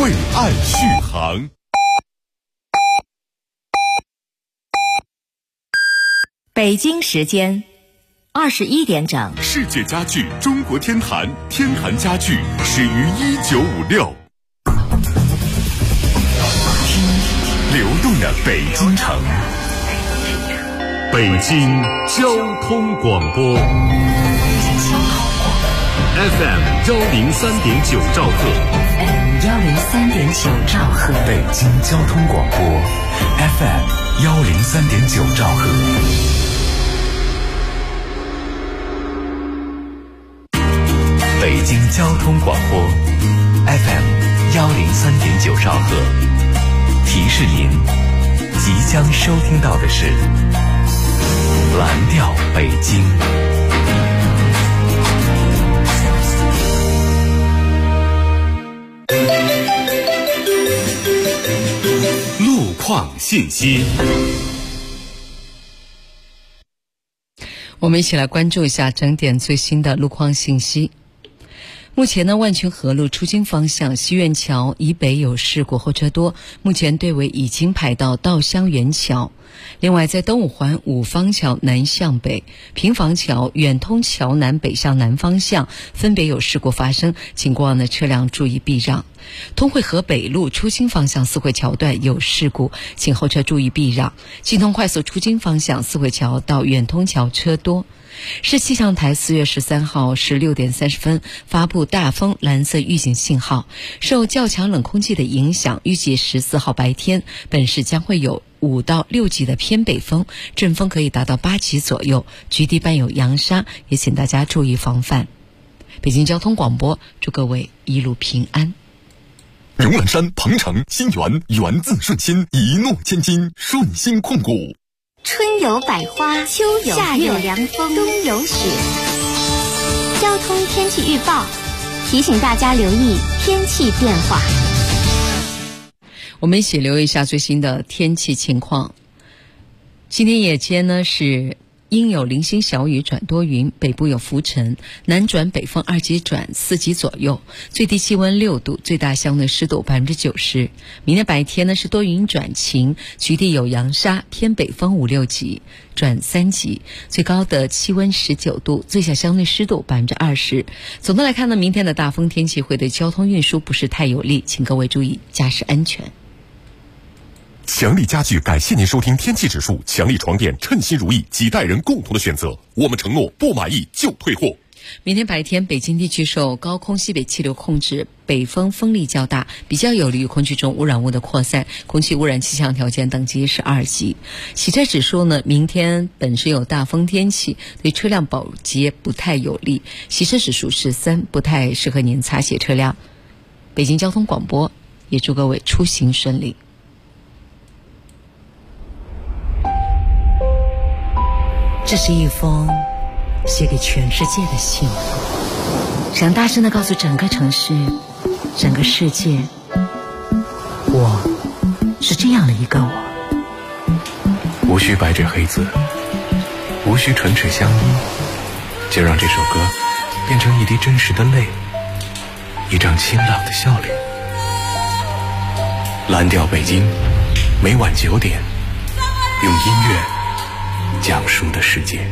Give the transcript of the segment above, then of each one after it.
为爱续航。 北京时间21点整， 世界家具中国天坛，天坛家具始于1956。听流动的北京城，北京交通广播 FM 103.9兆赫 103.9兆赫， 北京交通广播 FM 103.9兆赫。北京交通广播 FM 103.9兆赫，提示您即将收听到的是蓝调北京。路况信息， 我们一起来关注一下整点最新的路况信息。目前呢，万群河路出京方向西苑桥以北有事故，后车多，目前队尾已经排到稻香园桥。另外，在东五环五方桥南向北、平房桥远通桥南北向南方向分别有事故发生，请过往的车辆注意避让。通惠河北路出京方向四惠桥段有事故，请后车注意避让。京通快速出京方向四惠桥到远通桥车多。市气象台4月13号16点30分发布大风蓝色预警信号，受较强冷空气的影响，预计14号白天本市将会有5到6级的偏北风，阵风可以达到8级左右，局地伴有扬沙，也请大家注意防范。北京交通广播祝各位一路平安。 荣兰山、鹏城、新源，源自顺心，一诺千金，顺心控股。 春有百花，秋有夏有凉风，冬有雪。交通天气预报提醒大家留意天气变化。 我们一起留意一下最新的天气情况。今天夜间呢是阴有零星小雨转多云，北部有浮尘，南转北风2级转4级左右，最低气温6度，最大相对湿度90%。明天白天呢是多云转晴，局地有扬沙，偏北风5、6级转3级，最高的气温19度，最小相对湿度20%。总的来看呢，明天的大风天气会对交通运输不是太有利，请各位注意驾驶安全。 强力家具感谢您收听天气指数，强力床垫称心如意，几代人共同的选择，我们承诺不满意就退货。 明天白天北京地区受高空西北气流控制，北风风力较大，比较有利于空气中污染物的扩散，空气污染气象条件等级是2级。洗车指数呢，明天本市有大风天气，对车辆保洁不太有利，洗车指数是3，不太适合您擦洗车辆。北京交通广播也祝各位出行顺利。这是一封写给全世界的信，想大声地告诉整个城市、整个世界，我是这样的一个我。 无需白纸黑字，无需唇齿相依，就让这首歌变成一滴真实的泪，一张清朗的笑脸。蓝调北京，每晚9点，用音乐讲述的世界。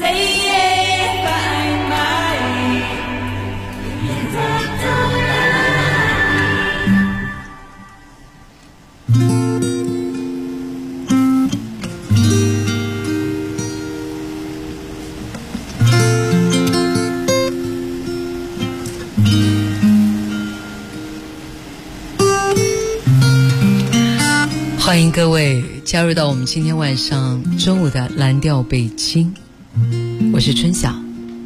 欢迎各位加入到我们今天晚上中午的蓝调北京，我是春晓。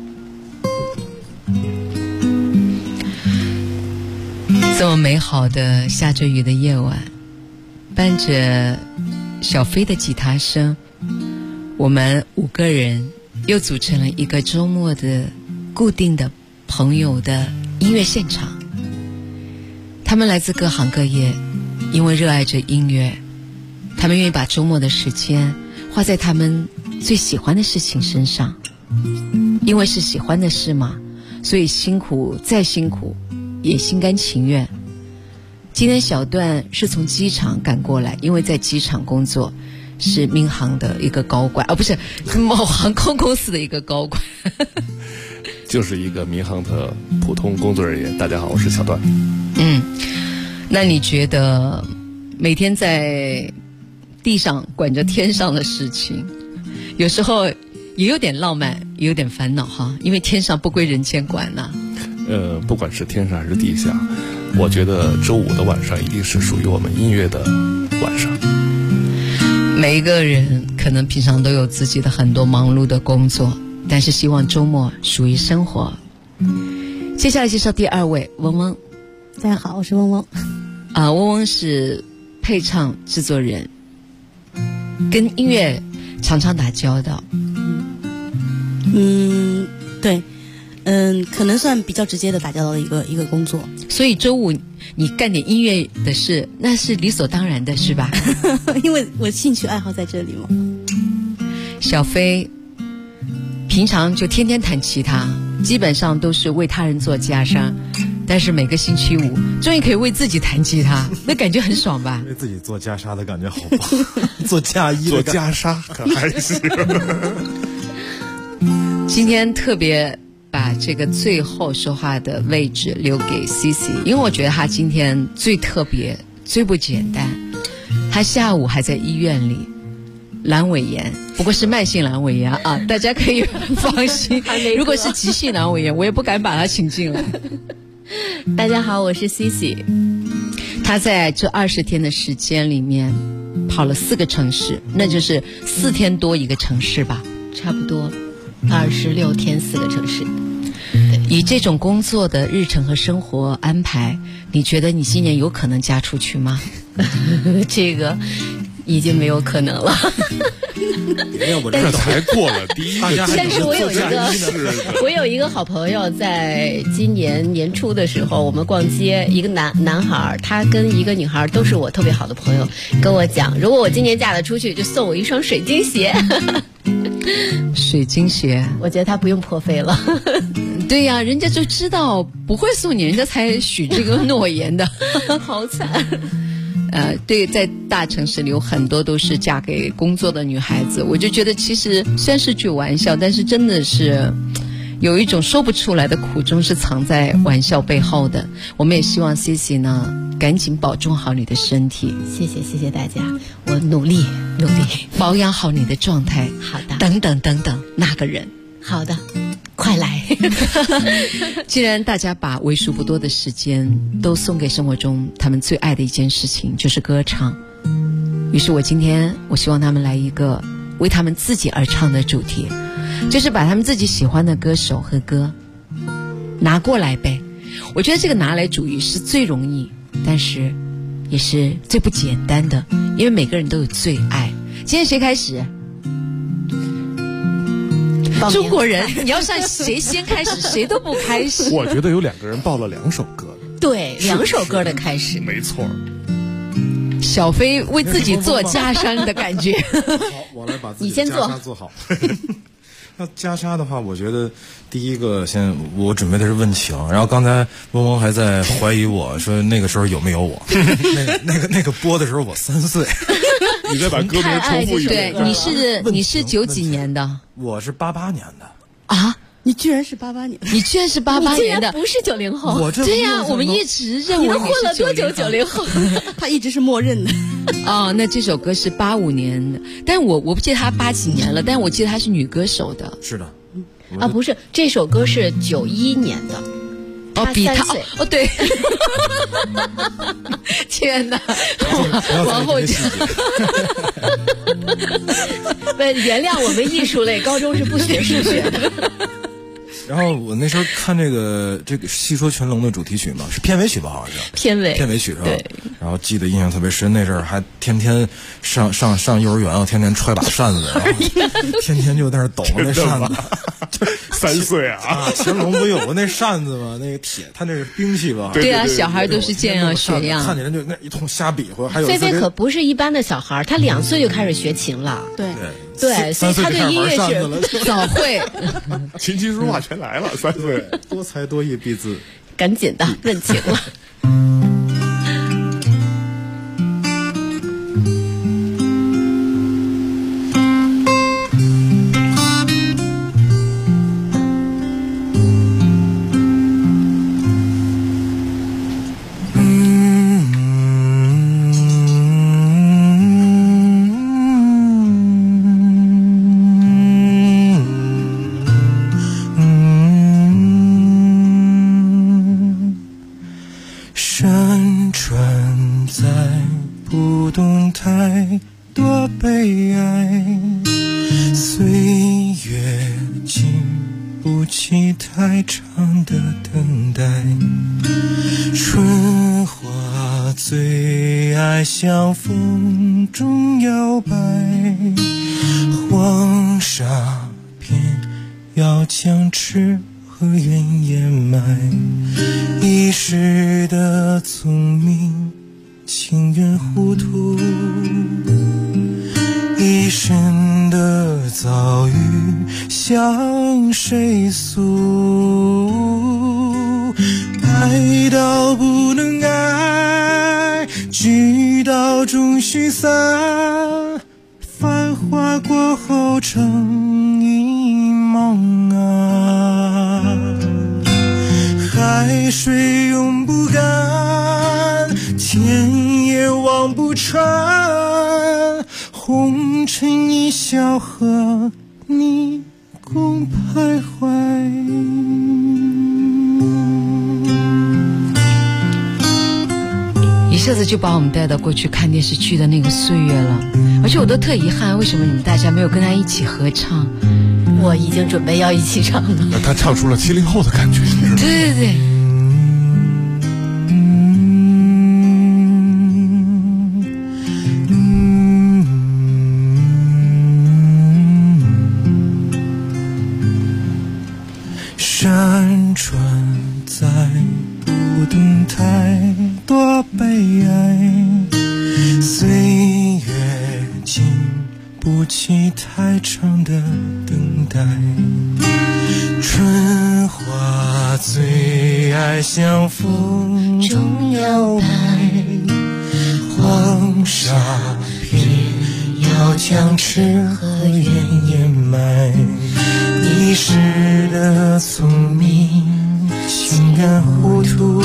这么美好的下着雨的夜晚，伴着小飞的吉他声，我们5个人又组成了一个周末的固定的朋友的音乐现场。他们来自各行各业，因为热爱着音乐，他们愿意把周末的时间花在他们最喜欢的事情身上，因为是喜欢的事嘛，所以辛苦再辛苦也心甘情愿。 今天小段是从机场赶过来，因为在机场工作，是民航的一个高管，不是某航空公司的一个高管。 就是一个民航的普通工作人员。大家好，我是小段。 那你觉得每天在地上管着天上的事情，有时候也有点浪漫，也有点烦恼哈，因为天上不归人间管呐。 不管是天上还是地下，我觉得周五的晚上一定是属于我们音乐的晚上。 每一个人可能平常都有自己的很多忙碌的工作，但是希望周末属于生活。接下来介绍第二位，嗡嗡。 大家好，我是嗡嗡。 嗡嗡是配唱制作人，跟音乐常常打交道。 对，可能算比较直接的打交道的一个工作。 所以周五你干点音乐的事，那是理所当然的，是吧？ 因为我兴趣爱好在这里嘛。 小飞平常就天天弹吉他，基本上都是为他人做袈裟，但是每个星期五终于可以为自己弹吉他，那感觉很爽吧？ 为自己做袈裟的感觉好棒，做嫁衣做袈裟可还是。 今天特别把这个最后说话的位置留给 Cici， 因为我觉得他今天最特别最不简单。他下午还在医院里阑尾炎，不过是慢性阑尾炎啊，大家可以放心。如果是急性阑尾炎，我也不敢把他请进来。 大家好，我是 Cici。 他在这20天的时间里面跑了4个城市，那就是4天多一个城市吧， 差不多26天4个城市。 以这种工作的日程和生活安排，你觉得你今年有可能嫁出去吗？ 这个已经没有可能了。 这才过了第一个， 但是我有一个好朋友，在今年年初的时候，我们逛街，一个男孩，他跟一个女孩都是我特别好的朋友，跟我讲，如果我今年嫁得出去，就送我一双水晶鞋。 水晶鞋， 我觉得他不用破费了。 对呀，人家就知道不会送你，人家才许这个诺言的。 好惨。 对，在大城市里有很多都是嫁给工作的女孩子，我就觉得其实虽然是句玩笑，但是真的是有一种说不出来的苦衷是藏在玩笑背后的。我们也希望 Cici 呢赶紧保重好你的身体。 谢谢大家，我努力保养好你的状态。 好的。 等等那个人。 好的，快来。 既然大家把为数不多的时间都送给生活中他们最爱的一件事情，就是歌唱，于是我希望他们来一个为他们自己而唱的主题，就是把他们自己喜欢的歌手和歌拿过来呗。我觉得这个拿来主义是最容易，但是也是最不简单的，因为每个人都有最爱。今天谁开始？中国人，你要让谁先开始，谁都不开始。 我觉得有2个人报了2首歌。 对，2首歌的开始。 没错。 小飞为自己做袈裟的感觉。 好，我来把自己的袈裟做好。那袈裟的话，我觉得第一个我准备的是问情，然后刚才嗡嗡还在怀疑我说那个时候有没有我。那个播的时候我3岁。 你再把歌名重复一遍。 对，你是90几年的？ 我是88年的。 啊？ 你居然是88年？ 你居然是88年的？ 不是90后。 对呀，我们一直认为你混了多久90后？ 他一直是默认的。 那这首歌是85年的，但我不记得他80几年了，但我记得他是女歌手的。 是的。 不是，这首歌是91年的。 比他对。天哪，往后讲。 原谅我们艺术类，高中是不学数学的。 然后我那时候看这个《戏说群龙》的主题曲嘛，是片尾曲吧？好像是片尾曲是吧？对。然后记得印象特别深，那阵儿还天天上幼儿园，我天天揣把扇子，然后天天就在那抖那扇子。 3岁啊！ 乾隆不有过那扇子吗？那个铁，他那是兵器吧？ 对啊，小孩都是见样学样， 看见人就那一通瞎比划。还有菲菲可不是一般的小孩，他2岁就开始学琴了。对，所以他对音乐是早会， 琴棋书画全来了。3岁， 多才多艺必自。 赶紧的问情了。 转在不动态，多悲哀。岁月经不起太长的等待，春花最爱向风中摇摆，黄沙偏要将痴和怨掩埋。一时的聪明情愿糊涂，一生的遭遇向谁诉？爱到不能爱，聚到终须散，繁华过后成一梦啊。海水永不干，天也望不穿，红尘一笑和你共徘徊。 一下子就把我们带到过去看电视剧的那个岁月了，而且我都特遗憾，为什么你们大家没有跟他一起合唱？ 我已经准备要一起唱了。 他唱出了70后的感觉， 对对对。 辗转在不动态，多悲哀。岁月经不起太长的等待，春花最爱向风中摇摆，黄沙偏要将痴和怨掩埋。一时的聪明情愿糊涂，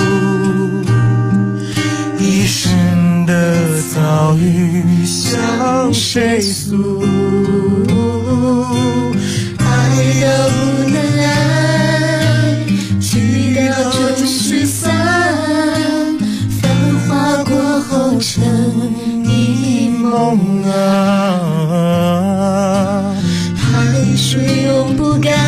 一生的遭遇向谁诉？爱到不能爱，聚到终须散，繁华过后成一梦啊。海水永不干，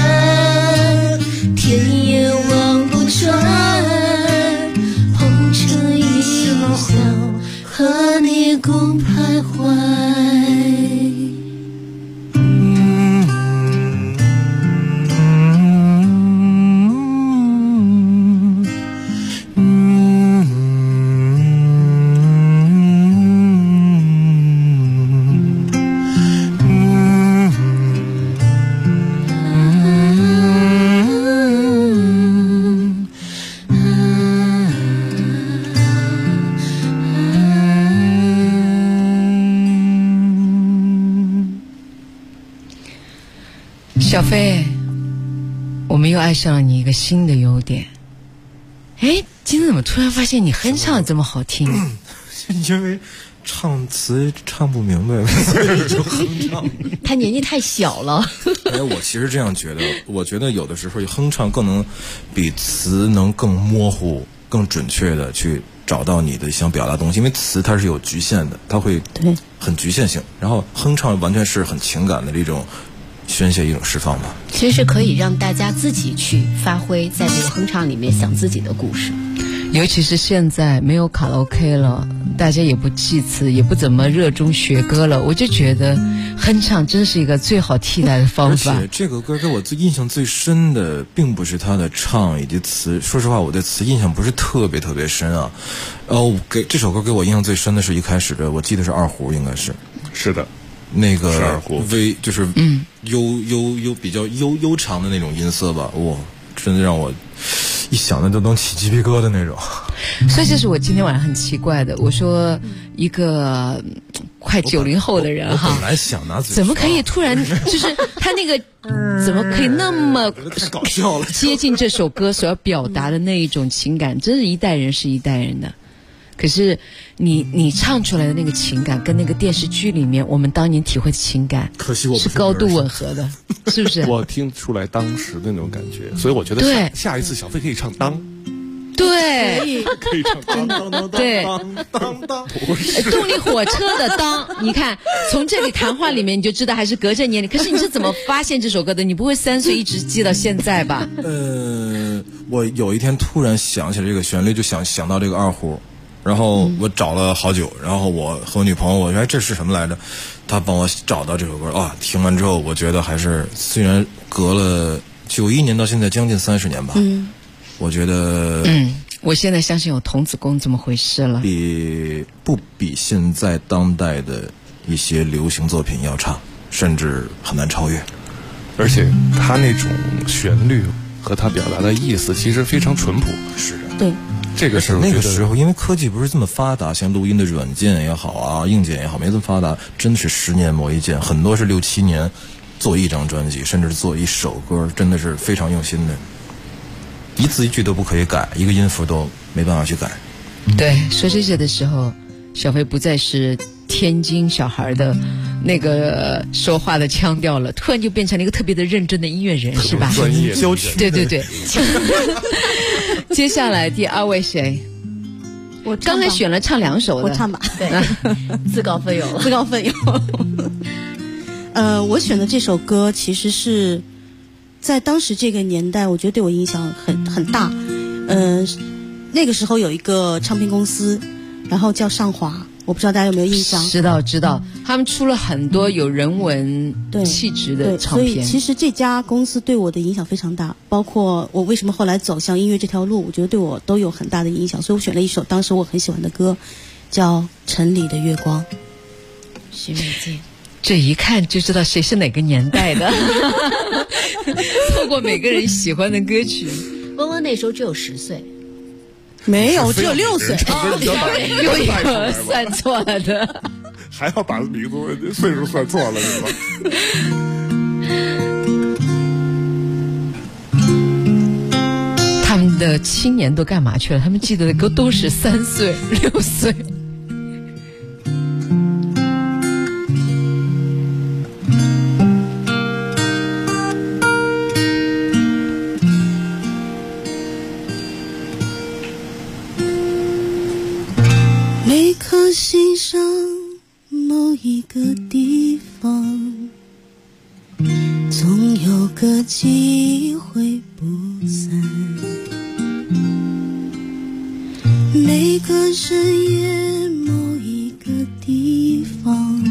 天也望不穿，红尘一笑，和你共徘徊。 小飞，我们又爱上了你一个新的优点。哎，今天怎么突然发现你哼唱这么好听？ 因为唱词唱不明白，所以就哼唱。 他年纪太小了。 哎，我其实这样觉得，我觉得有的时候哼唱更能比词能更模糊、更准确的去找到你的想表达的东西，因为词它是有局限的，它会很局限性，然后哼唱完全是很情感的这种宣泄，一种释放吧。 其实是可以让大家自己去发挥，在这个哼唱里面想自己的故事。 尤其是现在没有卡拉 OK 了，大家也不记词，也不怎么热衷学歌了，我就觉得哼唱真是一个最好替代的方法。 而且这个歌给我最印象最深的并不是他的唱以及词，说实话我对词印象不是特别深啊。给这首歌给我印象最深的是一开始的，我记得是二胡，应该是的那个就是比较悠长的那种音色吧，哇，真的让我一想的都能起鸡皮疙瘩那种。 所以这是我今天晚上很奇怪的，我说一个快90后的人哈， 我本来想拿嘴怎么可以突然就是他那个怎么可以那么太搞笑了， 接近这首歌所要表达的那一种情感，真是一代人是一代人的。可是你唱出来的那个情感跟那个电视剧里面我们当年体会的情感， 可惜我是高度吻合的，是不是？ 我听出来当时的那种感觉，所以我觉得下一次小飞可以唱当。 对， 可以唱当当当对当当，不是动力火车的当，你看从这里谈话里面你就知道还是隔着年龄。可是你是怎么发现这首歌的？你不会3岁一直记到现在吧？ 我有一天突然想起了这个旋律，就想到这个二胡，然后我找了好久，然后我和我女朋友，我说这是什么来着？她帮我找到这首歌啊！听完之后，我觉得还是虽然隔了91年到现在将近30年吧，我觉得我现在相信有童子功这么回事了， 不比现在当代的一些流行作品要差，甚至很难超越。 而且他那种旋律和他表达的意思其实非常淳朴。 是的， 对。 这个是那个时候，因为科技不是这么发达，像录音的软件也好啊，硬件也好，没这么发达，真是10年磨一剑，很多是6、7年做一张专辑，甚至做一首歌，真的是非常用心的，一字一句都不可以改，一个音符都没办法去改。 对，说这些的时候，小飞不再是天津小孩的那个说话的腔调了，突然就变成了一个特别的认真的音乐人，是吧？ 专业郊区。 对对对。接下来第2位谁？ 我刚才选了唱2首的， 我唱吧。 对，自告奋勇， 自告奋勇。我选的这首歌其实是在当时这个年代，我觉得对我影响很大。那个时候有一个唱片公司，然后叫上华，我不知道大家有没有印象？ 知道，他们出了很多有人文气质的唱片。 所以其实这家公司对我的影响非常大，包括我为什么后来走向音乐这条路，我觉得对我都有很大的影响。所以我选了一首当时我很喜欢的歌，叫《城里的月光》。 徐美静， 这一看就知道谁是哪个年代的。透过每个人喜欢的歌曲， 温温那时候只有10岁。 没有，只有6岁。 有一个算错了的， 还要把名字岁数算错了是吧？ 他们的青年都干嘛去了？他们记得的歌都是3岁、6岁。 每颗心上某一个地方，总有个机会不散。每个深夜某一个地方，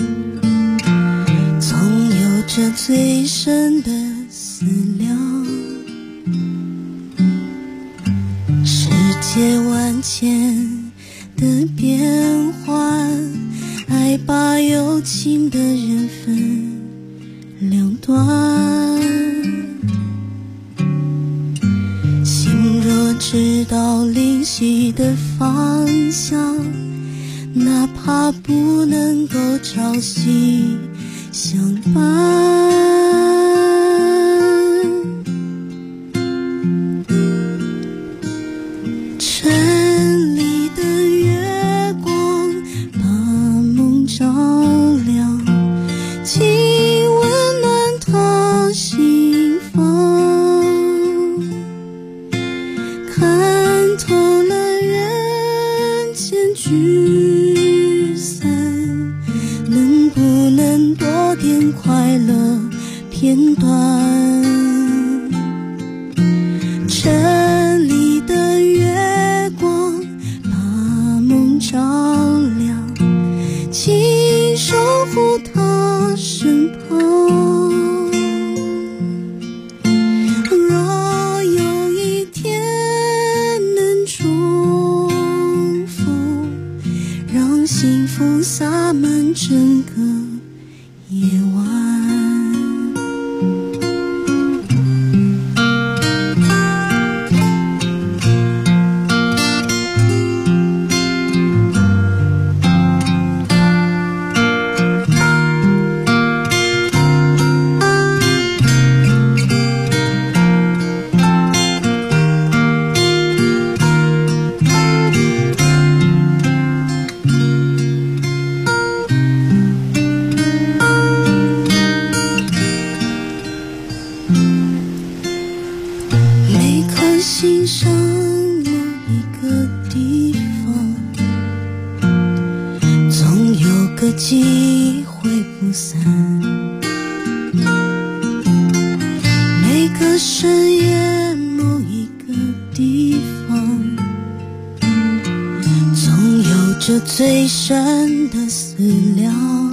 总有着最深的思量。世界万千的变换，爱把有情的人分两端。心若知道灵犀的方向，哪怕不能够朝夕相伴。片段，城里的月光把梦照亮，请守护他身旁。若有一天能重复，让幸福洒满整个夜晚。 个机会不散，每个深夜某一个地方，总有着最深的思量。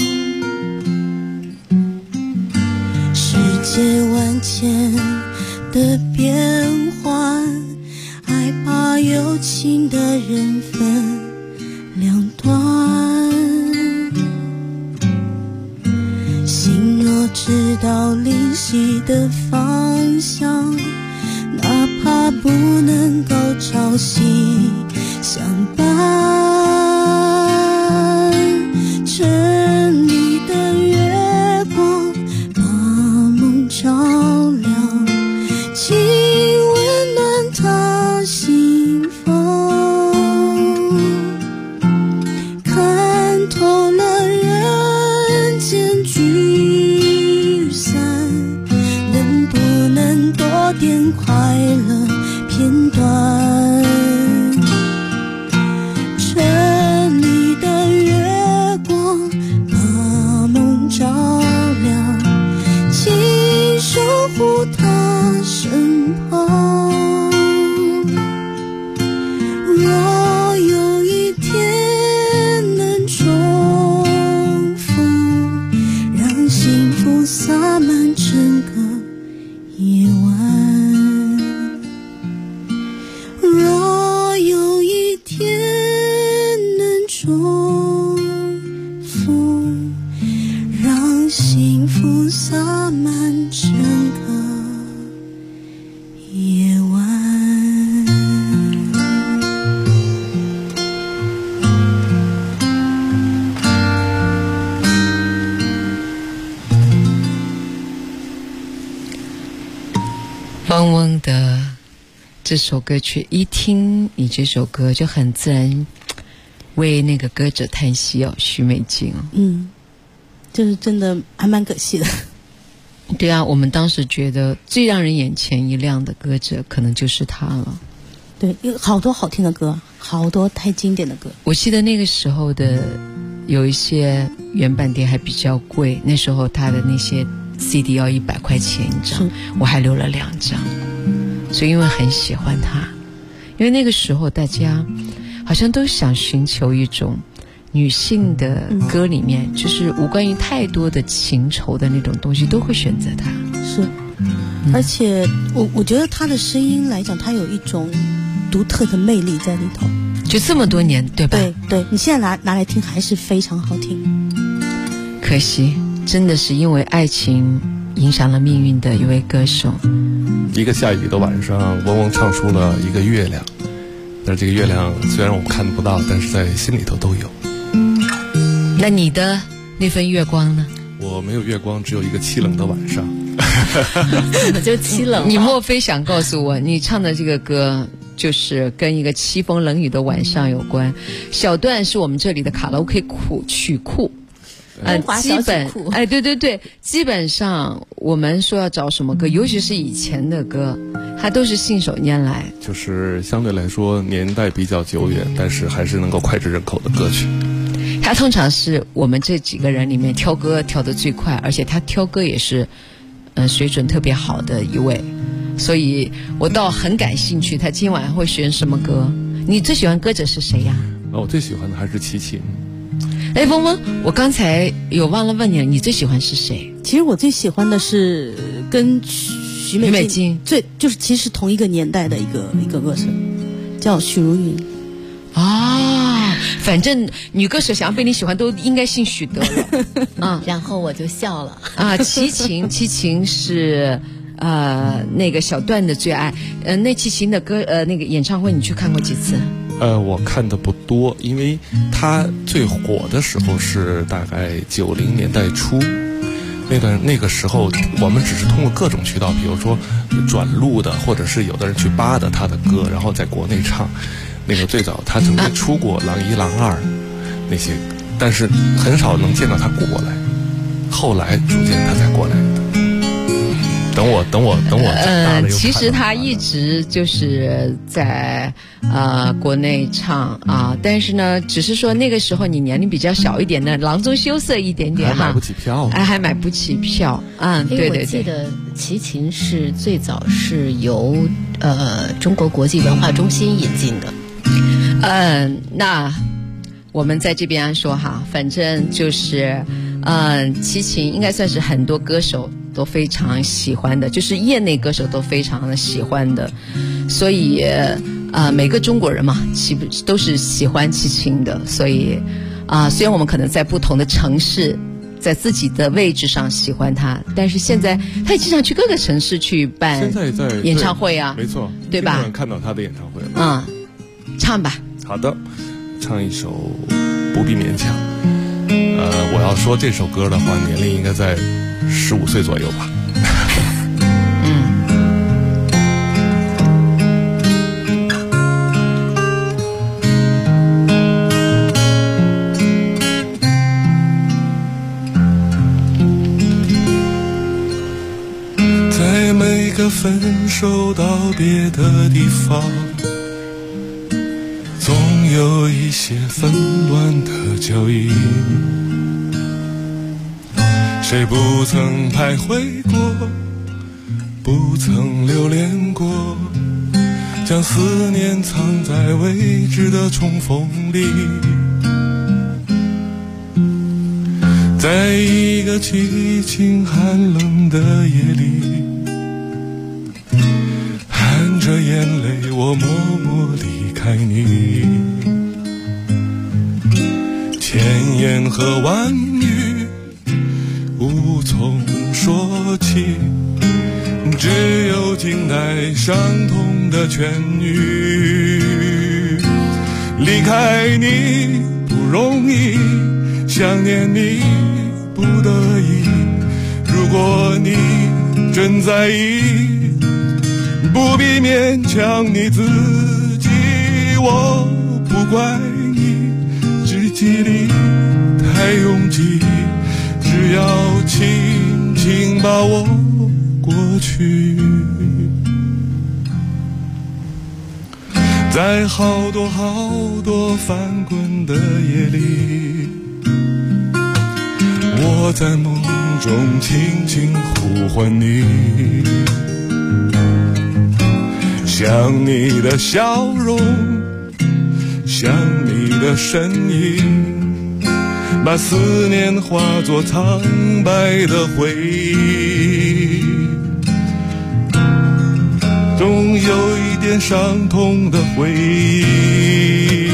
世界万千的变幻，害怕有情的人分两端。心若知道灵犀的方向，哪怕不能够朝夕相伴。城里的月光把梦照亮，请温暖他心房。看透了人间聚散，能不能多点快乐片段？城里的月光把梦照亮，请守护他身旁。若有一天能重复，让幸福洒满整个夜晚。若有一天能重复，让幸福洒满整个夜晚。 汪汪的这首歌曲，一听你这首歌就很自然为那个歌者叹息哦，许美静哦。 就是真的还蛮可惜的。 对啊，我们当时觉得最让人眼前一亮的歌者可能就是他了。 对，有好多好听的歌，好多太经典的歌。 我记得那个时候的有一些原版碟还比较贵，那时候他的那些 CD 要100块钱一张，我还留了2张。所以因为很喜欢他，因为那个时候大家好像都想寻求一种女性的歌里面，就是无关于太多的情仇的那种东西，都会选择他。 是，而且我觉得他的声音来讲，他有一种独特的魅力在里头。 就这么多年，对吧？ 对，你现在拿来听还是非常好听。 可惜，真的是因为爱情影响了命运的一位歌手。 一个下雨的晚上，嗡嗡唱出了一个月亮，但是这个月亮虽然我们看不到，但是在心里头都有。 那你的那份月光呢？ 我没有月光，只有一个凄冷的晚上。 怎么就凄冷？ 你莫非想告诉我，你唱的这个歌就是跟一个凄风冷雨的晚上有关？小段是我们这里的卡拉 OK 曲库。基本对，基本上我们说要找什么歌，尤其是以前的歌，它都是信手拈来， 就是相对来说年代比较久远，但是还是能够脍炙人口的歌曲。 他通常是我们这几个人里面挑歌挑得最快，而且他挑歌也是水准特别好的一位，所以我倒很感兴趣他今晚会选什么歌。你最喜欢歌者是谁呀？ 我最喜欢的还是齐秦。 哎，嗡嗡，我刚才有忘了问你了，你最喜欢是谁？ 其实我最喜欢的是跟许美静就是其实同一个年代的一个歌手，叫许茹芸。 反正女歌手想要被你喜欢都应该姓许得了。 然后我就笑了。 齐秦是那个小段的最爱。那齐秦的歌那个演唱会你去看过几次？ 我看的不多，因为他最火的时候是大概90年代初，那个时候我们只是通过各种渠道，比如说转录的，或者是有的人去扒的他的歌，然后在国内唱。那个最早他曾经出过《狼1》《狼2》那些，但是很少能见到他过来，后来逐渐他才过来的。 等我长大了。 其实他一直就是在国内唱啊，但是呢，只是说那个时候你年龄比较小一点的，囊中羞涩一点点还买不起票， 还买不起票。对。 我记得齐秦是最早是由中国国际文化中心引进的。 那我们在这边说哈，反正就是齐秦应该算是很多歌手都非常喜欢的，就是业内歌手都非常的喜欢的，所以每个中国人嘛，都是喜欢齐秦的。所以虽然我们可能在不同的城市，在自己的位置上喜欢他，但是现在他也经常去各个城市去办演唱会啊， 没错， 对吧？ 看到他的演唱会了。 唱吧。 好的，唱一首不必勉强。我要说这首歌的话，年龄应该在15岁左右吧。 在每个分手道别的地方，总有一些纷乱的脚印，谁不曾徘徊过，不曾留恋过，将思念藏在未知的重逢里，在一个凄清寒冷的夜里，含着眼泪我默默离开你，千言和万语无从说起，只有静待伤痛的痊愈。离开你不容易，想念你不得已，如果你真在意，不必勉强你自己，我不怪你日记里太拥挤，只要轻轻把我过去，在好多好多翻滚的夜里，我在梦中轻轻呼唤你，想你的笑容，想你的身影，把思念化作苍白的回忆，总有一点伤痛的回忆，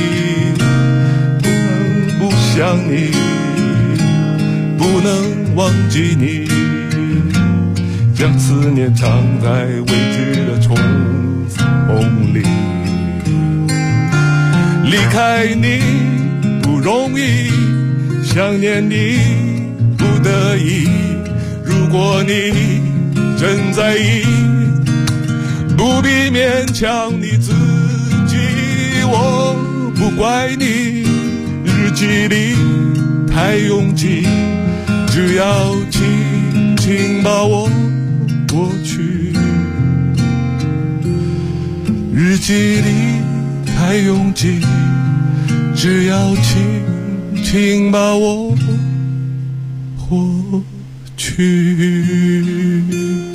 不想你，不能忘记你，将思念藏在未知的重逢里。离开你不容易，想念你不得已，如果你真在意，不必勉强你自己，我不怪你日记里太拥挤，只要轻轻把我过去，日记里太拥挤，只要轻轻把我过去。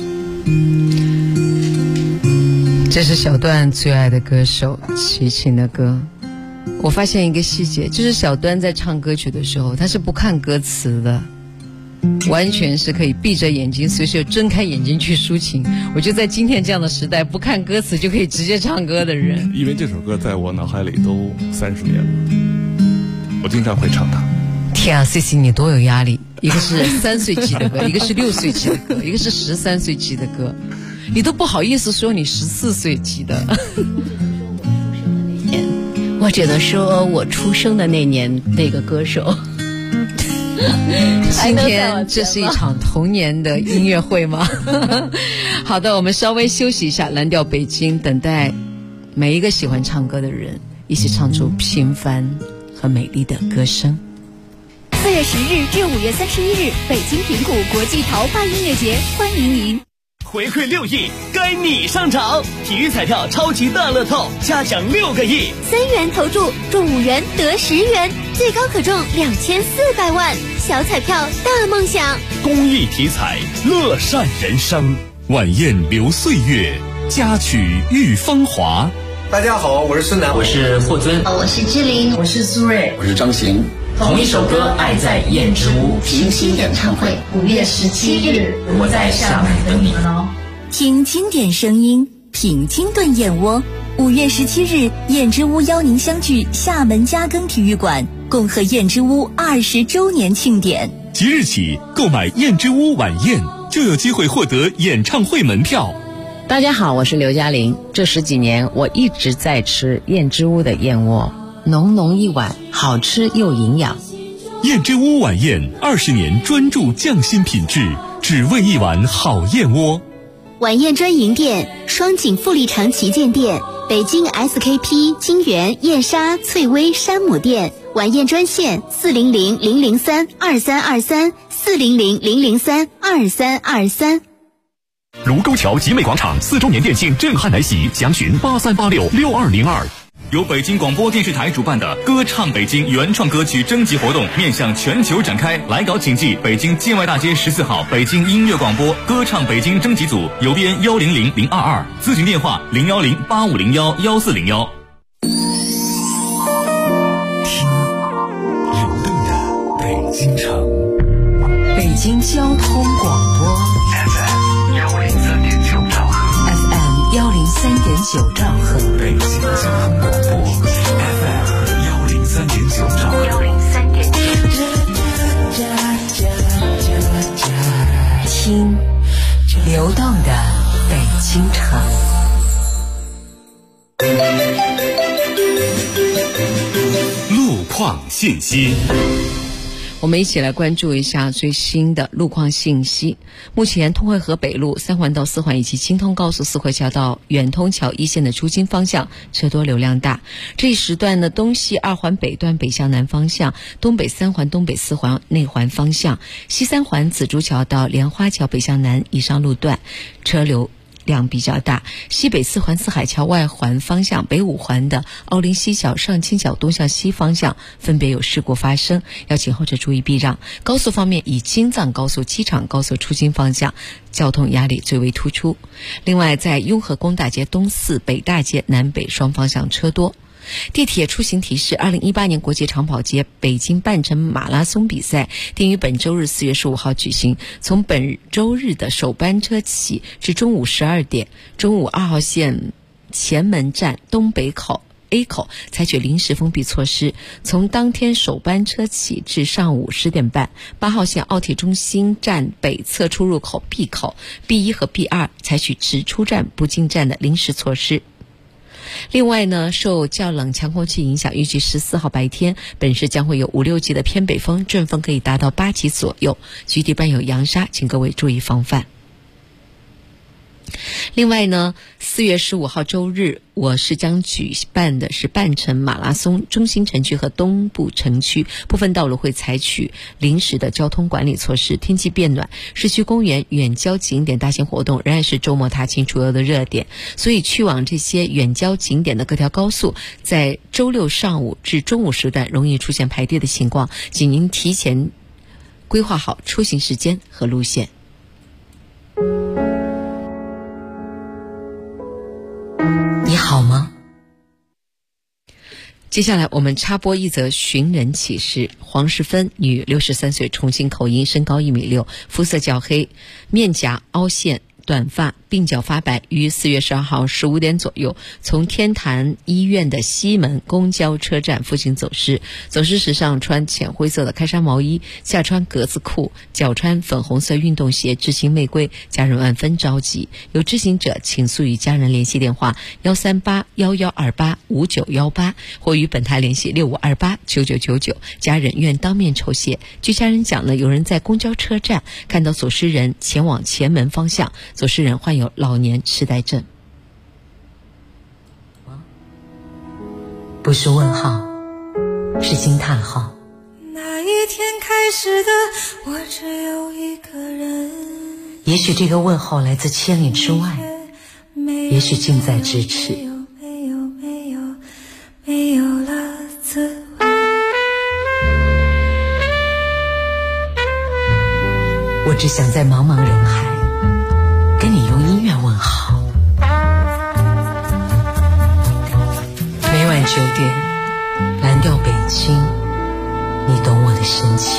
这是小段最爱的歌手齐秦的歌。我发现一个细节，就是小段在唱歌曲的时候，他是不看歌词的，完全是可以闭着眼睛随时睁开眼睛去抒情。我觉得在今天这样的时代，不看歌词就可以直接唱歌的人， 因为这首歌在我脑海里都30年了，我经常会唱它。 天啊 ，CC 你多有压力！一个是3岁级的歌，一个是6岁级的歌，一个是13岁级的歌，你都不好意思说你14岁级的。 我只能说我出生的那年那个歌手。 今天这是一场童年的音乐会吗？好的，我们稍微休息一下，蓝调北京，等待每一个喜欢唱歌的人一起唱出平凡和美丽的歌声。 4月10日至5月31日，北京平谷国际桃花音乐节，欢迎您。 回馈6亿，该你上场！体育彩票超级大乐透，加奖6个亿 ，3元投注中5元得10元，最高可中2400万。小彩票大梦想， 公益体彩，乐善人生。 晚宴留岁月，佳曲遇芳华。 大家好，我是孙楠， 我是霍尊， 我是志玲， 我是苏芮， 我是张行。 同一首歌，爱在燕之屋平息演唱会，5月17日， 我在厦门等你们哦。 听经典声音，品清炖燕窝。5月17日，燕之屋邀您相聚厦门嘉庚体育馆，共贺燕之屋20周年庆典。 即日起，购买燕之屋晚宴就有机会获得演唱会门票。 大家好，我是刘嘉玲。这10几年，我一直在吃燕之屋的燕窝，浓浓一碗，好吃又营养。 燕之屋晚宴20年专注匠心品质，只为一碗好燕窝。 晚宴专营店：双井富力城旗舰店、北京 SKP 金源燕莎翠微山姆店。晚宴专线400-003-2323，400-003-2323。 卢沟桥集美广场4周年店庆震撼来袭，详询83866202。由北京广播电视台主办的歌唱北京原创歌曲征集活动面向全球展开，来稿请寄北京建外大街14号北京音乐广播歌唱北京征集组，邮编100022，咨询电话01085011401。 听流动的北京城， 北京交通广播 FM103.9兆赫 ，FM103.9兆赫， 北京交通广播 FM103.9兆赫 ，103.9。听流动的北京城。 路况信息。 我们一起来关注一下最新的路况信息。目前通惠河北路3环到4环以及京通高速四惠桥到远通桥一线的出京方向车多流量大。这一时段呢，东西2环北段北向南方向，东北3环、东北4环内环方向，西3环紫竹桥到莲花桥北向南以上路段车流量比较大。西北4环四海桥外环方向，北5环的奥林西桥、上清桥东向西方向分别有事故发生，要请后者注意避让。高速方面，以京藏高速、机场高速出京方向交通压力最为突出。另外，在雍和宫大街东4、北大街南北双方向车多。地铁出行提示：2018年国际长跑节北京半程马拉松比赛定于本周日4月15号举行。从本周日的首班车起至中午12点，中午2号线前门站东北口A 口采取临时封闭措施，从当天首班车起至上午10点半。8号线奥体中心站北侧出入口 B 口 B1 和 B2 采取只出站不进站的临时措施。另外呢，受较冷强空气影响，预计14号白天本市将会有5、6级的偏北风，阵风可以达到8级左右，局地伴有扬沙，请各位注意防范。另外呢，4月15号周日，我市将举办的是半程马拉松，中心城区和东部城区部分道路会采取临时的交通管理措施。天气变暖，市区公园、远郊景点大型活动仍然是周末踏青主要的热点，所以去往这些远郊景点的各条高速，在周六上午至中午时段容易出现排队的情况，请您提前规划好出行时间和路线。你好吗？接下来我们插播一则寻人启事。黄世芬，女，63岁，重庆口音，身高1.6米，肤色较黑，面颊凹陷，短发，鬓角发白，于4月12号15点左右从天坛医院的西门公交车站附近走失。走失时上穿浅灰色的开衫毛衣，下穿格子裤，脚穿粉红色运动鞋，知行未归，家人万分着急。有知情者请速与家人联系电话13811285918，或与本台联系65289999，家人愿当面酬谢。据家人讲呢，有人在公交车站看到走失人前往前门方向，走失人患有老年痴呆症。不是问号，是惊叹号。 那一天开始的，我只有一个人， 也许这个问候来自千里之外，也许近在咫尺。 没有了滋味。 我只想在茫茫人海跟你用音乐问好。每晚9点，蓝调北京，你懂我的深情。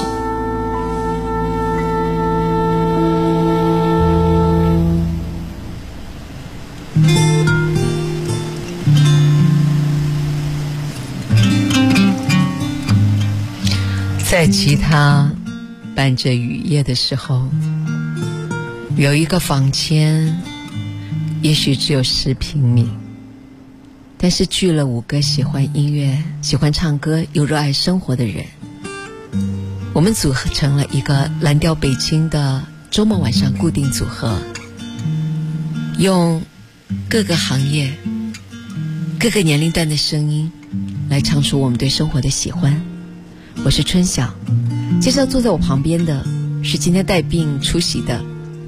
在吉他伴着雨夜的时候，有一个房间，也许只有10平米，但是聚了5个喜欢音乐、喜欢唱歌又热爱生活的人。我们组合成了一个蓝调北京的周末晚上固定组合，用各个行业、各个年龄段的声音来唱出我们对生活的喜欢。我是春晓，介绍坐在我旁边的是今天带病出席的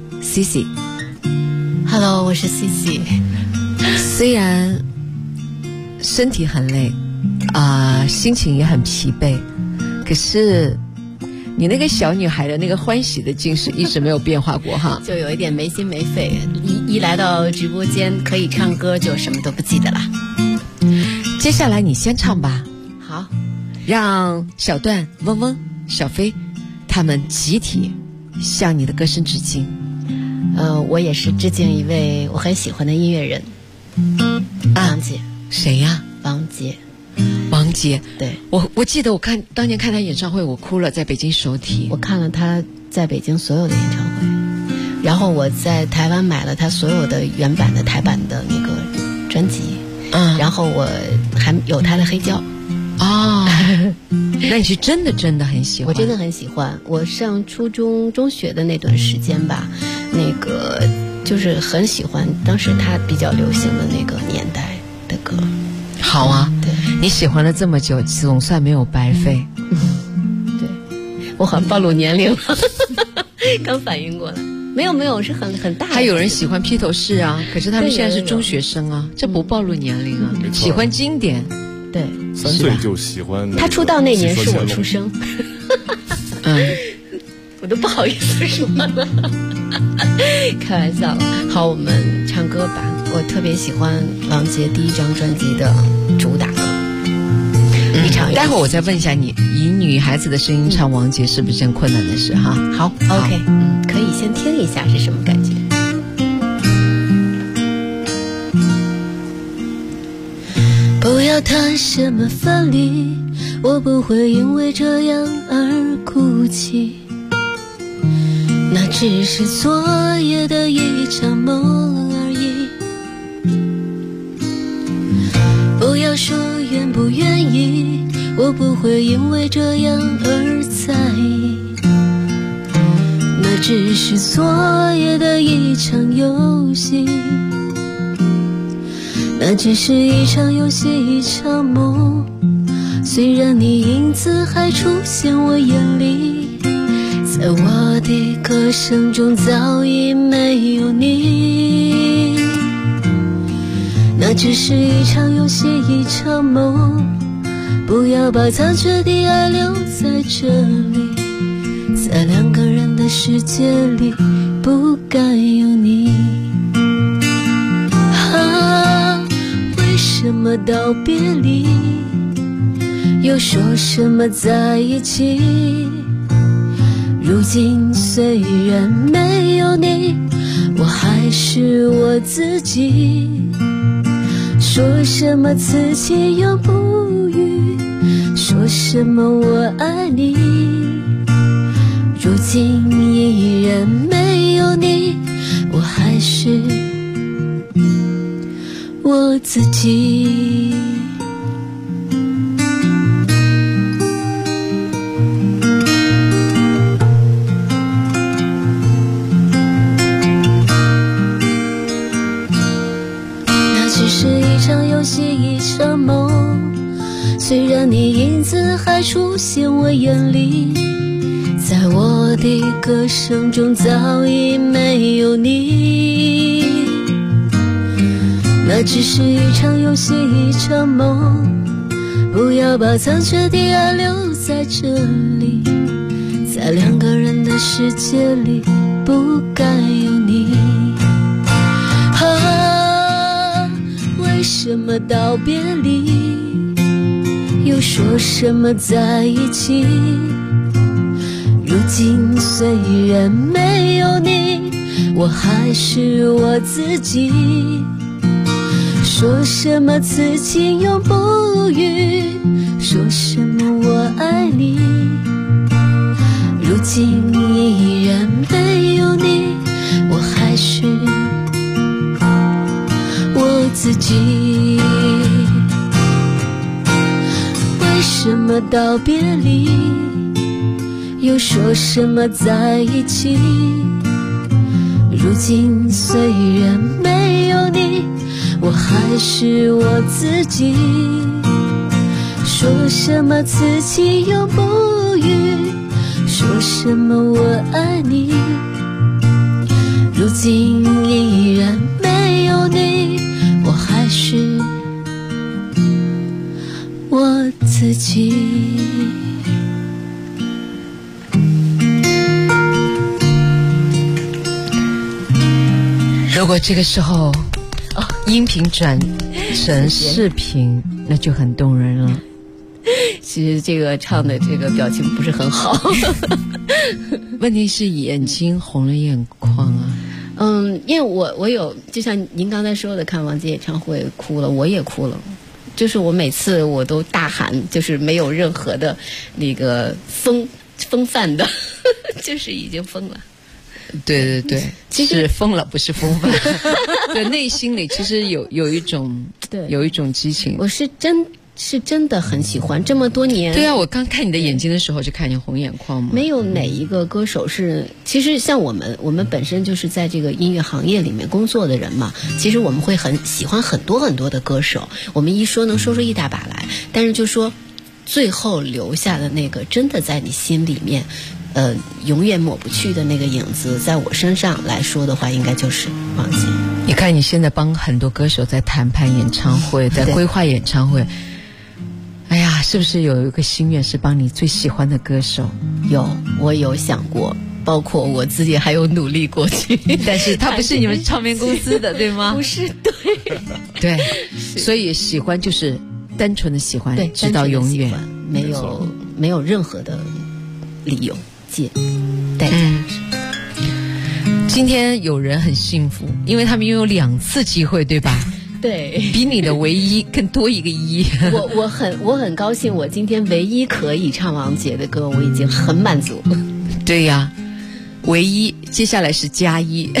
Cici。Hello， 我是 Cici。 虽然身体很累心情也很疲惫，可是你那个小女孩的那个欢喜的劲是一直没有变化过哈。 就有一点没心没肺，一来到直播间可以唱歌就什么都不记得了。 接下来你先唱吧。 好， 让小段、嗡嗡、小飞他们集体向你的歌声致敬。 我也是致敬一位我很喜欢的音乐人，王杰。 谁呀？ 王杰。 王杰， 对， 我记得当年看他演唱会我哭了，在北京首体。 我看了他在北京所有的演唱会，然后我在台湾买了他所有的原版的台版的那个专辑，然后我还有他的黑胶。 那你是真的很喜欢？ 我真的很喜欢。我上初中、中学的那段时间吧，那个就是很喜欢当时他比较流行的那个年代的歌。 好啊， 对， 你喜欢了这么久，总算没有白费。 对，我好像暴露年龄了，刚反应过来。没有，是很大的。 还有人喜欢披头士啊，可是他们现在是中学生啊，这不暴露年龄啊。喜欢经典。 对 ，3岁就喜欢。 他出道那年是我出生。我都不好意思说了，开玩笑了。好，我们唱歌吧。我特别喜欢王杰第1张专辑的主打歌。 待会儿我再问一下你，以女孩子的声音唱王杰是不是件困难的事哈？ 好 ，OK， 可以先听一下是什么感觉。 不要谈什么分离，我不会因为这样而哭泣，那只是昨夜的一场梦而已。不要说愿不愿意，我不会因为这样而在意，那只是昨夜的一场游戏，那只是一场游戏，一场梦。虽然你影子还出现我眼里，在我的歌声中早已没有你，那只是一场游戏，一场梦。不要把残缺的爱留在这里，在2个人的世界里不该有你。为什么道别离，又说什么在一起？如今虽然没有你，我还是我自己。说什么此情永不渝，说什么我爱你，如今依然没有你，我还是我自己。那只是一场游戏，一场梦。虽然你影子还出现我眼里， 在我的歌声中早已没有你，那只是一场游戏，一场梦，不要把残缺的爱留在这里，在两个人的世界里不该有你。为什么道别离，又说什么在一起，如今虽然没有你，我还是我自己，说什么此情永不渝，说什么我爱你，如今依然没有你，我还是我自己。为什么道别离，又说什么在一起，如今虽然没有你，我还是我自己，说什么此情永不渝，说什么我爱你，如今依然没有你，我还是我自己。 如果这个时候音频转成视频，那就很动人了。 其实这个唱的这个表情不是很好问题是眼睛红了眼眶啊。 因为我有，就像您刚才说的，看王杰演唱会哭了，我也哭了。就是我每次我都大喊，就是没有任何的那个风范的就是已经疯了。 对对对，其实疯了，不是风范对，内心里其实有一种激情。 我是真的很喜欢，这么多年。 对啊，我刚看你的眼睛的时候就看见红眼眶嘛。 没有哪一个歌手是，其实像我们本身就是在这个音乐行业里面工作的人嘛，其实我们会很喜欢很多很多的歌手，我们一说能说出一大把来，但是就说最后留下的那个真的在你心里面永远抹不去的那个影子，在我身上来说的话，应该就是王杰。 你看你现在帮很多歌手在谈判演唱会，在规划演唱会，哎呀，是不是有一个心愿是帮你最喜欢的歌手？ 我有想过，包括我自己还有努力过去但是他不是你们唱片公司的对吗？ 不是，对所以喜欢就是单纯的喜欢，对，直到永远， 没有任何的理由代价。 今天有人很幸福，因为他们拥有2次机会，对吧？ 对， 比你的唯一更多一个一。 我很高兴，我今天唯一可以唱王杰的歌，我已经很满足了。 对呀，唯一，接下来是加1。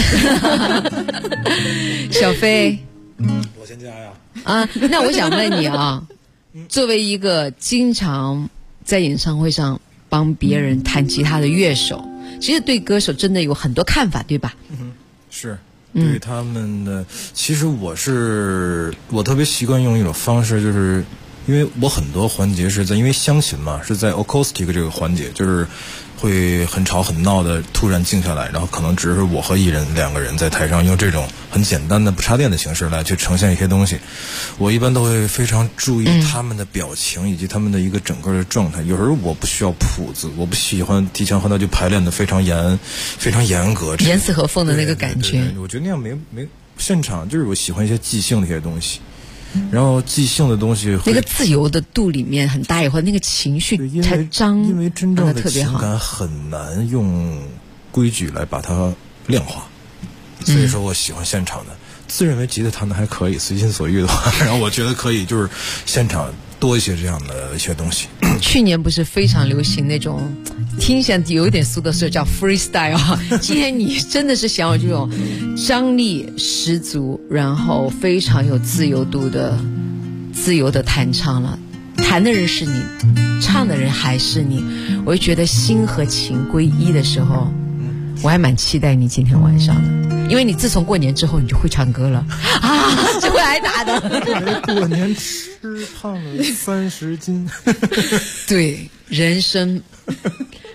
小飞， 我先加呀。 那我想问你啊，作为一个经常在演唱会上帮别人弹吉他的乐手，其实对歌手真的有很多看法，对吧？ 是。对他们的，其实我特别习惯用一种方式，就是因为我很多环节是在，因为湘琴嘛，是在 acoustic 这个环节，就是会很吵很闹的突然静下来，然后可能只是我和艺人2个人在台上用这种很简单的不插电的形式来去呈现一些东西。我一般都会非常注意他们的表情以及他们的一个整个的状态。有时候我不需要谱子，我不喜欢提前和他就排练的非常严格， 严丝合缝的那个感觉。 对，我觉得那样没现场，就是我喜欢一些即兴的一些东西。然后即兴的东西那个自由的度里面很大一块，那个情绪才因为真正的情感很难用规矩来把它量化，所以说我喜欢现场的。自认为吉他弹的还可以，随心所欲的话，然后我觉得可以就是现场多一些这样的一些东西。 去年不是非常流行那种听起来有一点俗的说叫 freestyle 今天你真的是想有这种张力十足，然后非常有自由的弹唱了，弹的人是你，唱的人还是你，我就觉得心和情归一的时候，我还蛮期待你今天晚上的，因为你自从过年之后你就会唱歌了就会挨打的。 过年吃胖了30斤。 对，人生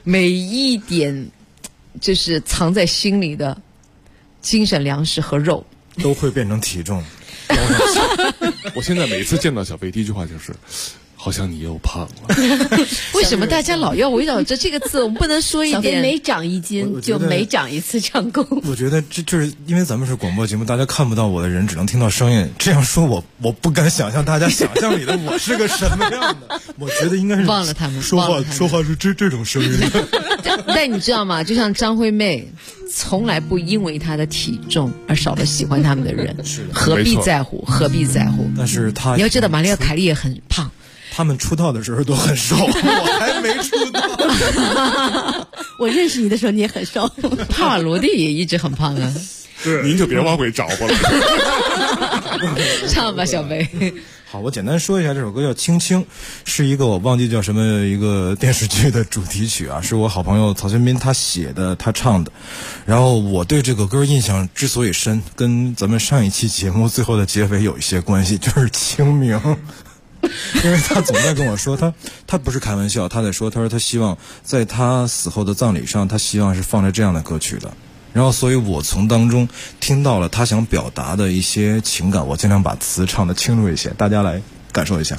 每一点就是藏在心里的精神粮食和肉都会变成体重。 我现在每次见到小贝，第一句话就是好像你又胖了。 为什么大家老要围绕着这个字？我们不能说一点。 小贝每长1斤就每长1次唱功。 我觉得这就是因为咱们是广播节目，大家看不到我的人，只能听到声音。这样说我不敢想象大家想象里的我是个什么样的。我觉得应该是忘了他们说话是这种声音。 但你知道吗？就像张惠妹，从来不因为她的体重而少了喜欢他们的人。 是的， 何必在乎？何必在乎？ 但是她， 你要知道，玛丽亚·凯莉也很胖。 他们出道的时候都很瘦，我还没出道。 我认识你的时候你也很瘦。 帕瓦罗蒂也一直很胖啊。 您就别往回找吧了。 唱吧，小贝。 好，我简单说一下，这首歌叫《青青》，是一个我忘记叫什么一个电视剧的主题曲啊，是我好朋友曹轩斌他写的，他唱的。然后我对这个歌印象之所以深，跟咱们上一期节目最后的结尾有一些关系，就是清明。因为他总在跟我说，他不是开玩笑，他在说，他说他希望在他死后的葬礼上，他希望是放着这样的歌曲的。然后，所以我从当中听到了他想表达的一些情感，我尽量把词唱得清楚一些，大家来感受一下。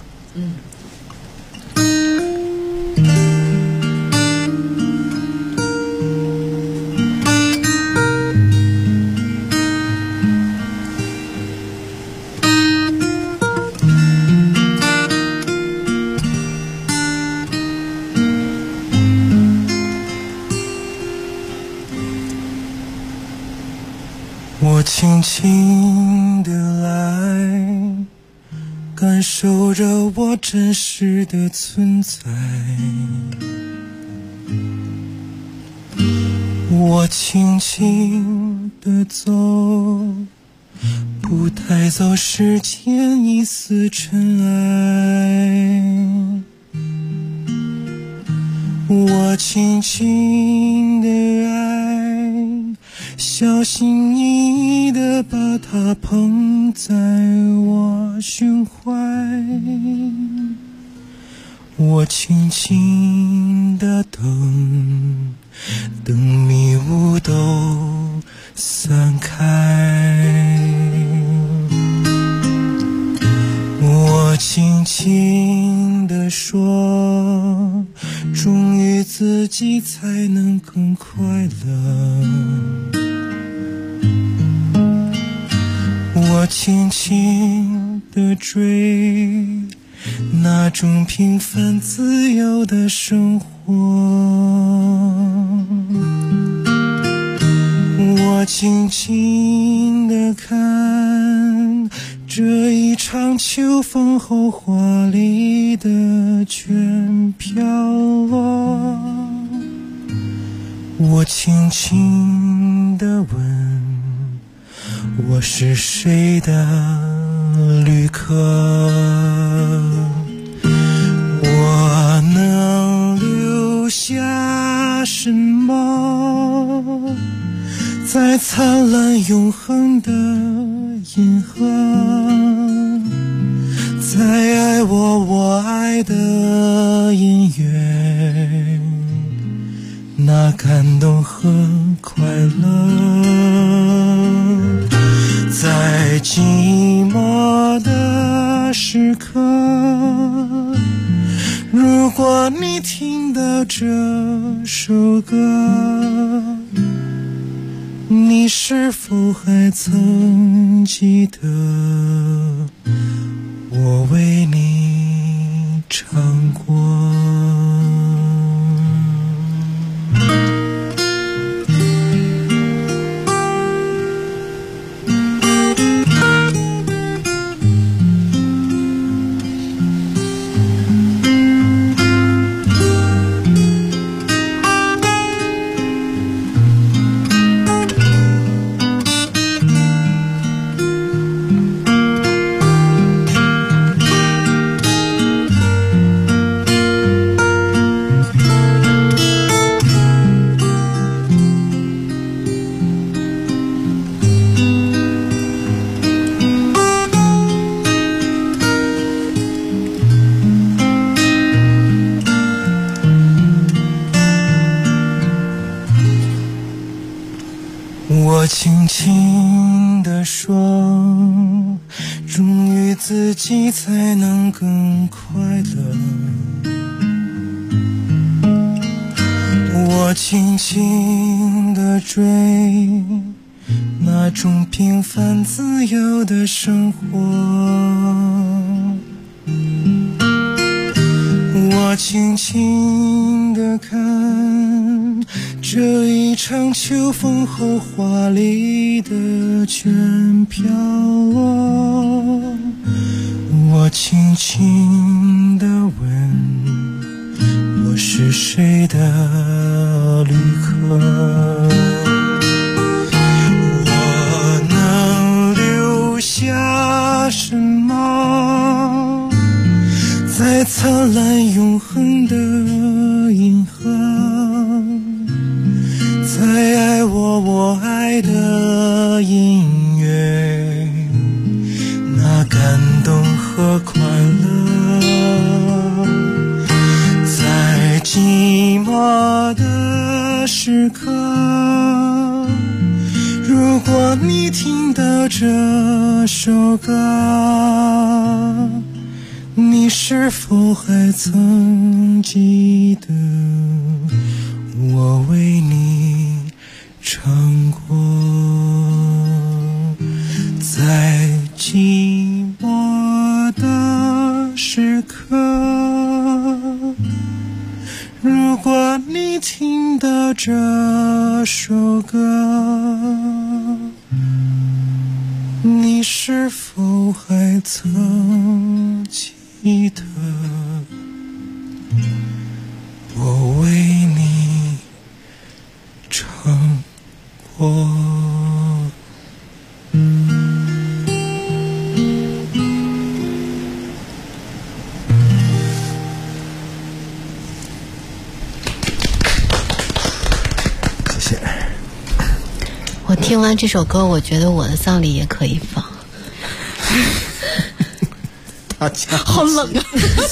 我轻轻地来，感受着我真实的存在。我轻轻地走，不带走世间一丝尘埃。我轻轻地爱，小心翼翼地把它捧在我胸怀。我轻轻地等，等迷雾都散开。我轻轻地说，忠于自己才能更快乐。我轻轻地追，那种平凡自由的生活。我轻轻地看，这一场秋风后华丽的卷飘落。我轻轻地问，我是谁的旅客？我能留下什么？在灿烂永恒的银河，在爱我爱的音乐，那感动和快乐。在寂寞的时刻，如果你听到这首歌，你是否还曾记得我为你唱过？ 我轻轻地说，忠于自己才能更快乐。我轻轻地追那种平凡自由的生活，我轻轻地看这一场秋风后华丽的卷飘落，我轻轻地问，我是谁的旅客？我能留下什么？在灿烂永恒的银河，在爱我爱的音乐，那感动和快乐，在寂寞的时刻，如果你听到这首歌，你是否还曾记得我为你唱过？在寂寞的时刻，如果你听到这首歌，你是否还曾记得我为你唱过？谢谢。 我听完这首歌，我觉得我的葬礼也可以放。好冷啊！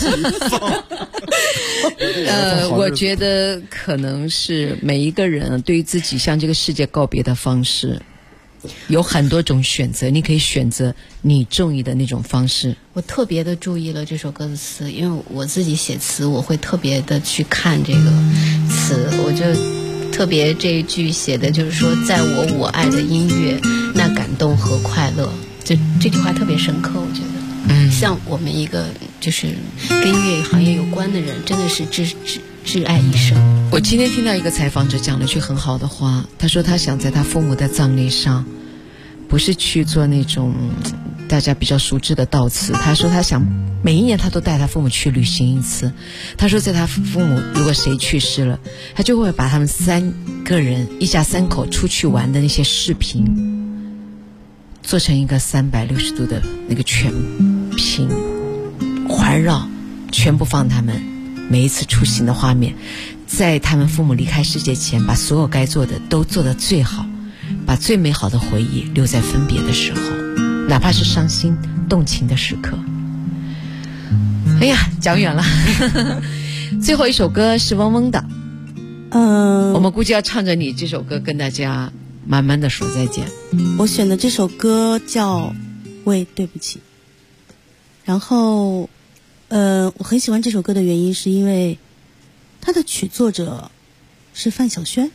我觉得可能是每一个人对于自己向这个世界告别的方式有很多种选择，你可以选择你中意的那种方式。 我特别的注意了这首歌的词，因为我自己写词，我会特别的去看这个词，我就特别这一句写的就是说，在我爱的音乐，那感动和快乐，就这句话特别深刻，我觉得。像我们一个就是跟音乐行业有关的人，真的是挚爱一生。 我今天听到一个采访者讲了句很好的话，他说他想在他父母的葬礼上，不是去做那种大家比较熟知的悼词，他说他想每一年他都带他父母去旅行一次。他说在他父母如果谁去世了，他就会把他们3个人一家3口出去玩的那些视频做成一个360度的那个全屏环绕，全部放他们每一次出行的画面，在他们父母离开世界前，把所有该做的都做得最好，把最美好的回忆留在分别的时候，哪怕是伤心动情的时刻。哎呀，讲远了。最后一首歌是嗡嗡的，我们估计要唱着你这首歌跟大家慢慢的说再见。 我选的这首歌叫《喂，对不起》，然后我很喜欢这首歌的原因是因为它的曲作者是范晓萱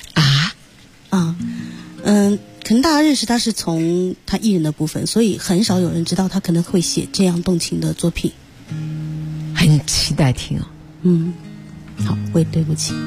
可能大家认识他是从他艺人的部分，所以很少有人知道他可能会写这样动情的作品， 很期待听哦。 好，喂，对不起。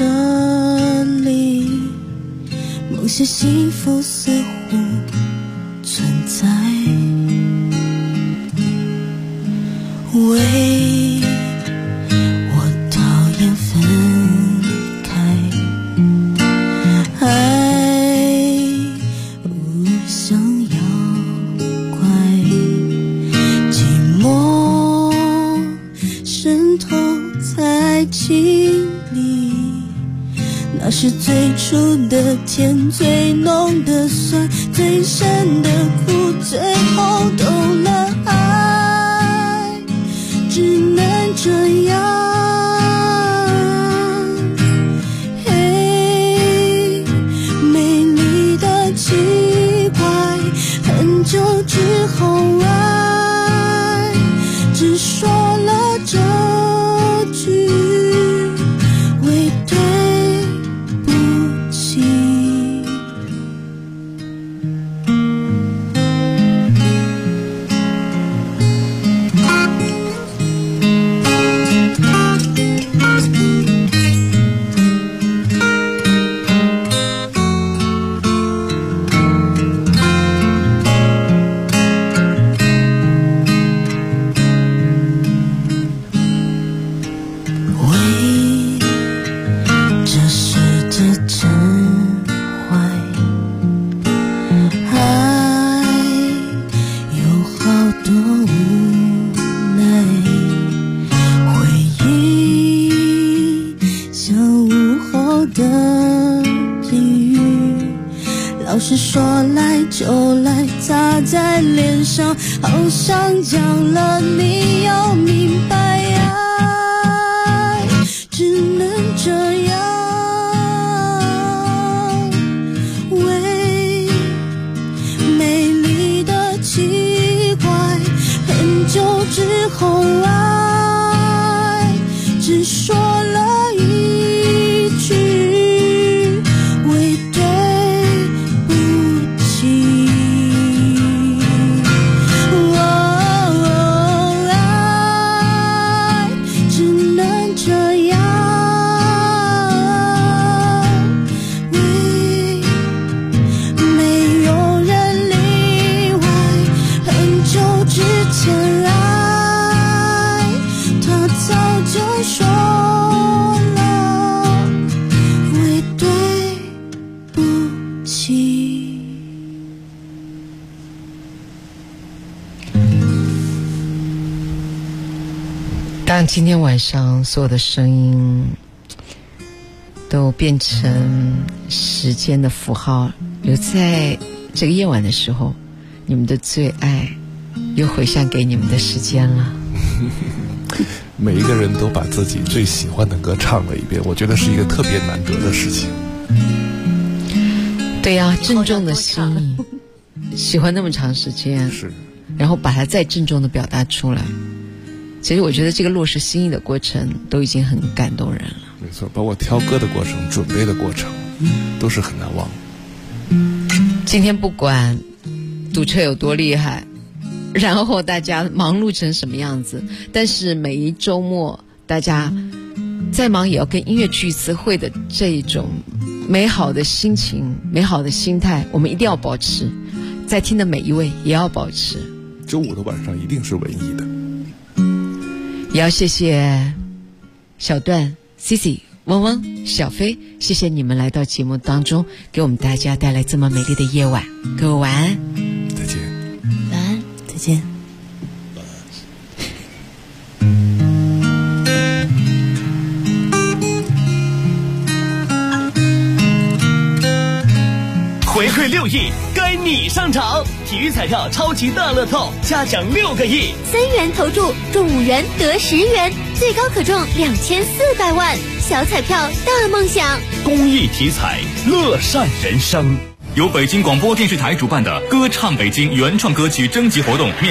这里，某些幸福似乎是最初的甜，最浓的酸，最深的苦，最后懂了爱只能这样。嘿，美丽的奇怪，很久之后爱只说了这句为对不起。说来就来，砸在脸上，好像讲了你要明白，爱只能这样。为美丽的奇怪，很久之后爱只说了一句为对当今天晚上所有的声音都变成时间的符号，留在这个夜晚的时候，你们的最爱又回向给你们的时间了。 每一个人都把自己最喜欢的歌唱了一遍，我觉得是一个特别难得的事情。 对呀，郑重的心意，喜欢那么长时间， 是， 然后把它再郑重的表达出来。其实我觉得这个落实心意的过程都已经很感动人了。 没错，包括挑歌的过程、准备的过程，都是很难忘。 今天不管堵车有多厉害，然后大家忙碌成什么样子，但是每一周末大家再忙也要跟音乐剧一次会的这一种美好的心情、美好的心态，我们一定要保持。在听的每一位也要保持。 周五的晚上一定是文艺的。 也要谢谢小段、Cici、汪汪、小飞，谢谢你们来到节目当中，给我们大家带来这么美丽的夜晚。各位晚安， 再见。 晚安，再见。 回馈6亿，该你上场！体育彩票超级大乐透，嘉奖6个亿 ，3元投注中5元得10元，最高可中2400万，小彩票大梦想。 公益体彩，乐善人生。 由北京广播电视台主办的歌唱北京原创歌曲征集活动